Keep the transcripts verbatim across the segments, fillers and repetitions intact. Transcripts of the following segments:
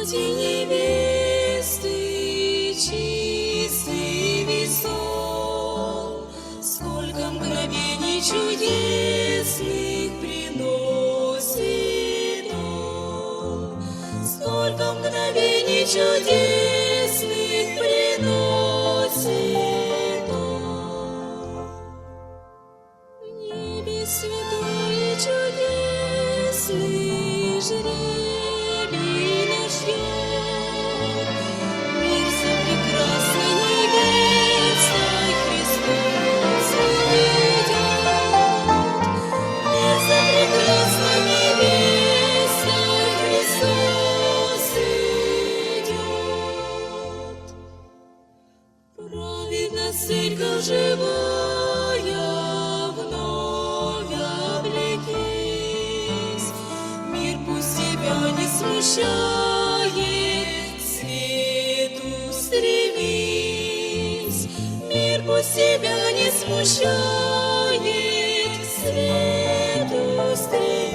пути невесты, чистый весов, сколько мгновений чудесных приносит он, сколько мгновений чудесных приносит он. В небе святой и чудесный жребий наш ждет. Мир за прекрасной невестой Христос идет. Мир за прекрасной невестой Христос идет. Праведна церковь живая, вновь облекись. Мир пусть тебя не смущает, к свету стремись. Мир пусть тебя не смущает, к свету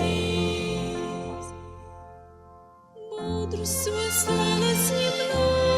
стремись. Бодрствуй, осталось немного.